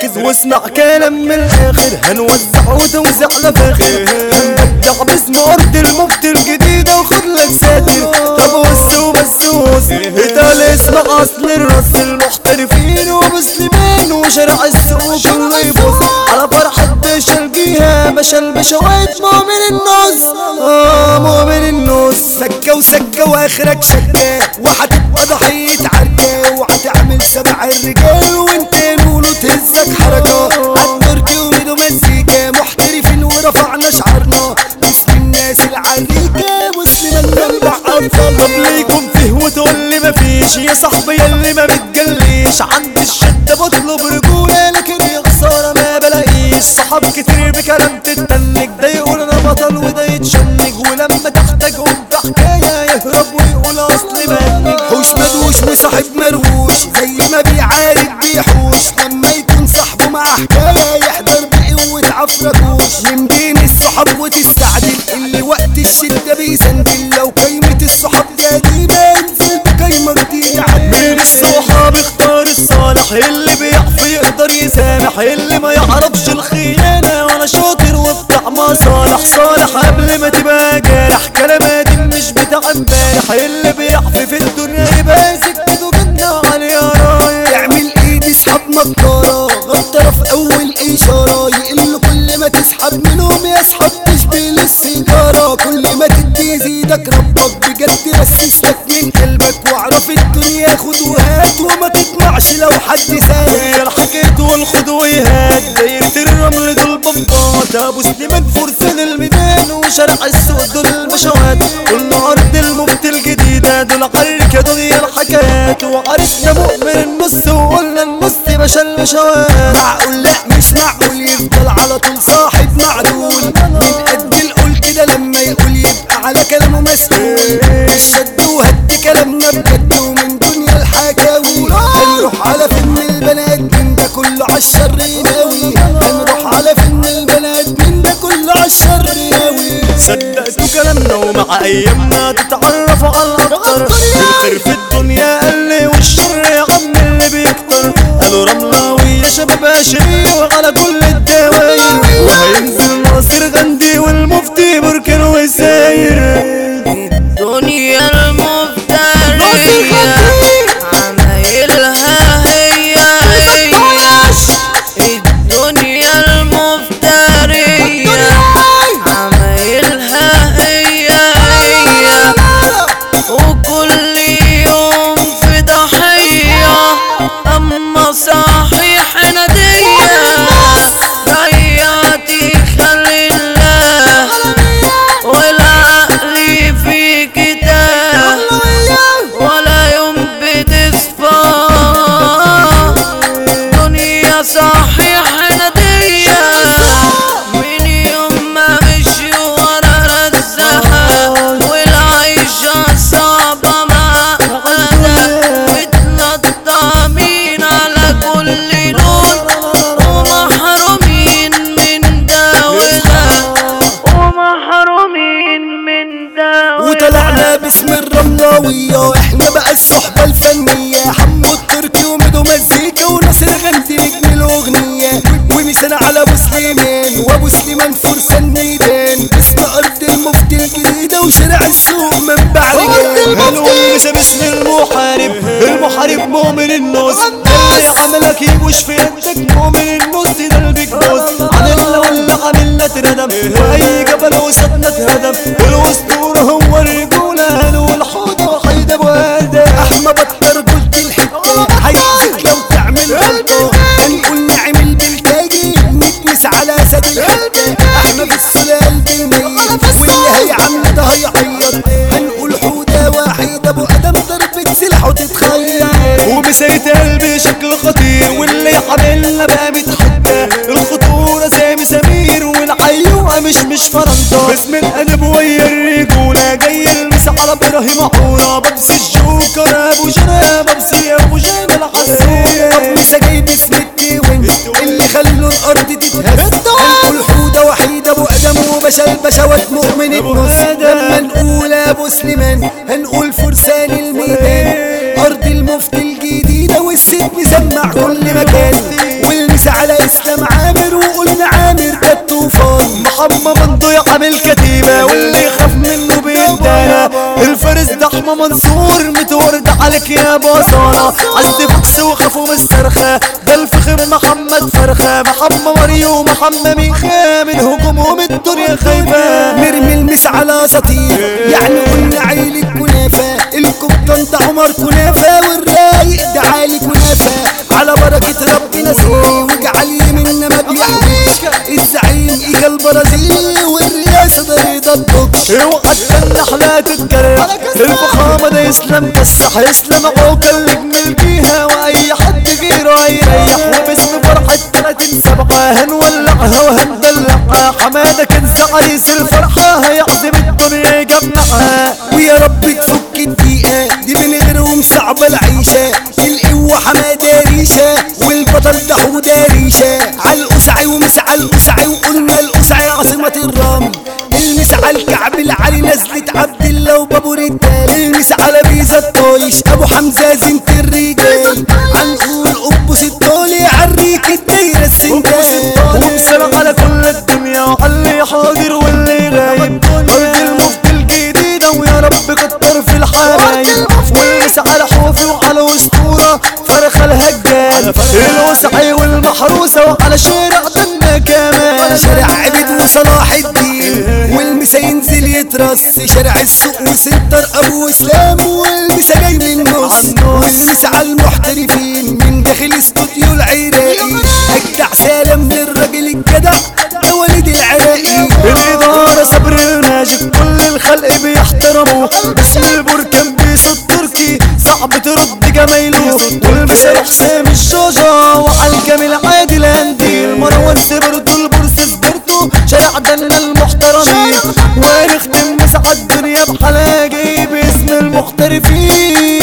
ركز واسمع كلام من الاخر، هنوزع وتوزع لفاخر، هنبدع باسم ارض المفتي الجديدة وخد لك ساتر. طب وس وبس وس اتقال اسمع اصل الرص المحترفين ومسلمين وشارع السوق كله يبص على فرحة باشا الجيهة باشا البشوات مؤمن النص. مؤمن النص سكة وسكة واخرك شكة وهتبقى ضحية عركة وهتعمل 7 الرجال وانت نقوله تهزك حركة. عالتركي وميدو مزيكا محترفين ورفعنا شعرنا باسم الناس العريكة مسلم المنبع أطفال. طب ليكم فيه وتقول لي مفيش يا صاحبي ياللي ما بتجليش، عند الشدة بطلب رجولة لكن يا خسارة ما بلاقيش. صحاب كتير بكلام تتنك، ده يقول انا بطل وده يتشنج، ولما تحتاجهم في حكاية يهرب ويقول اصلي بنك. حوش مدوش وصاحب مروش زي ما بيعارك بيحوش، لما يكون صاحبه مع حكاية يحضر بقوة عفركوش. من بين الصحاب وتستعدل اللي وقت الشدة بيسندل، لو قايمة الصحاب دي قديمة انزل بقايمة جديدة. من الصحاب اختار الصالح اللي بيعرف يقدر يسامح، اللي ما يعرفش الخيانة وانا شاطر وبتاع مصالح. صالح قبل ما تبقى جارح كلماتي مش بتاع امبارح، اللي بيعرف في الدنيا يبقى سكته جنة عليها رايح. تعمل ايد اسحب مكارة غطرة في اول اشارة، يقل كل ما تسحب منهم يسحب تشبه للسيجارة. كل ما تدي يزيدك ربك بجد بس اسلك من قلبك، واعرف الدنيا خد وهات وما تطمعش لو حد سالك. الحكيت والخد ويهات دايرة الرمل دول بفضات، ابو سليمان فرسان الميدان وشارع السوق دول البشوات. قلنا ارض المفتي الجديدة دول عركة دنيا الحكايات، وعرفنا مؤمن النص وقلنا النص باشا البشوات. معقول لا مش معقول يفضل على طول صاحب معدول، من قد القول كده لما يقول يبقى على كلامه مسؤول. الشد وهد كلامنا بجد ومن دنيا الحكاوي، هنروح على فيلم البنات من ده كله عالشر يناوي، هنروح على فيلم البنات من ده كله عالشر يناوي. صدقتوا كلامنا ومع ايامنا تتعرفوا على الاكتر، الخير في الدنيا قل والشر يا عم اللي بيكتر. قالوا رملاوي يا شباب اشري وعلى كل الدواير، وهينزل ناصر غندي والمفتي بركان وساير. الدنيا المفترية عمايلها هي الدنيا المفترية عمايلها هي وكل يوم في ضحية، أما صحيح ندية ضيعتي خلي الله والعقل فيك تاه ولا يوم بتصفى. دنيا صحيح ندية من يوم ما مشي ورا رزها، والعيشة صعبة معقدة متنطمين على كل لون ومحرومين من ده وده ومحرومين من ده. وطلعنا باسم الرملاوية احنا بقى الصحبة الفنية، حمو التركي وميدو مزيكا وناصر غندي نجم الاغنية، ومثال على ابو سليمان وابو سليمان فرسان ميدان باسم ارض المفتي الجديدة وشارع السوق منبع رجال. هنقول باسم المحارب، المحارب مؤمن النص، اللي عملك يبوش في يدك مؤمن النص ده البيج بوس. عملنا ولا عملنا اتردم واي جبل وسطنا اتهدم، الاسطورة هو الرجولة هنقول حوضة وحيد ابو ادم. احمى بطل رجولة الحتة هيأذيك لو تعمل غلطة، هنقول نعمل بالتاجي نتمس على سد الحتة. احنا في السلال بالميت واللي هيعمل ده هيعيط، هنقول حوضة واحد ابو ادم ضربة سلاح وتتخيل. ومسيت قلبي شكل خطير واللي عملنا بقى متحدى، الخطورة زي مسامير والعيوة مش فرنطة. باسم القلب ويا الرجولة جاي المس على ابراهيم عورة، ببسي الجوكر ابو جنى ببسي ابو جنى الحسورة. مسا جاي باسم التيوين اللي خلوا الارض تتهز، هنقول حودة وحيد ابو ادم وباشا البشوات مؤمن النص. لما نقول ابو سليمان هنقول فرسان الميدان، ارض المفتي الجديدة والست مسمع كل مكان، والمس على اسلام عامر وقلنا عامر كالطوفان. محمد منضوي عامل كتيبة واللي يخاف منه بيدانا. الفارس ده احمى منصور متورد عليك يا بصارة. عزي فوكس وخافوا من الصرخة ده الفخم محمد فرخة. محمد مريو محمد ميخا من هجومهم الدنيا خايفة. نرمي المس على سطير يعني قلنا عيل الكنافة. الكبطان ده عمر كنافة والرايق ده عالي كنافة. على بركة ربنا سيري واجعل يمنا ما بيحبش. الزعيم ايجا البرازيلي والرئاسة ده رضا الدكش. اوعى النحلة تتكرر الفخامة ده يسلم كالصح. يسلم عوكل نجم فيها واي حد غيره هيريح. وباسم فرحة 30/7 هنولعها وهندلعها. حمادة كنز عريس الفرحة هيعزم الدنيا يجمعها. ويا رب تفك الدقيقة دي من غيرهم صعبة العيشة. القوة حمادة ريشة والبطل ده حودة ريشة. عالقسعي ومسعى القسعي وقلنا القسعي عاصمة الرمل. المس على الكعب العالي نزلة عبد الله وبابو رجال. المس على بيزا الطايش ابو حمزة زينة الرجال. عنقول قبوس الطولي عالريك الدايرة السندال. ومسلم على كل الدنيا وعلى اللي حاضر واللي غايب. ارض المفتي الجديدة ويا رب كتر في الحبايب. والمس على حوفي وعلى اسطورة فرخة الهجال. الوسعي والمحروسة وعلى شارع دنا كمان. شارع عبيد وصلاح الدين والمسا ينزل يترص. شارع السوق وسنتر ابو اسلام والمسا جاي من النص. والمسا على المحترفين من داخل استوديو العراقي. اجدع سلام للراجل الجدع ده وليد العراقي. الاداره صبر الماجيك كل الخلق بيحترموا. باسم البركان بيسو التركي صعب ترد جمايله. والمسا حسام الشجا وعلى الجميل عادل هنديل. مروان سبرتو البورس سبرتو شارع دنا المحترمين. ونختم مسا الدنيا بحلاقي باسم المحترفين.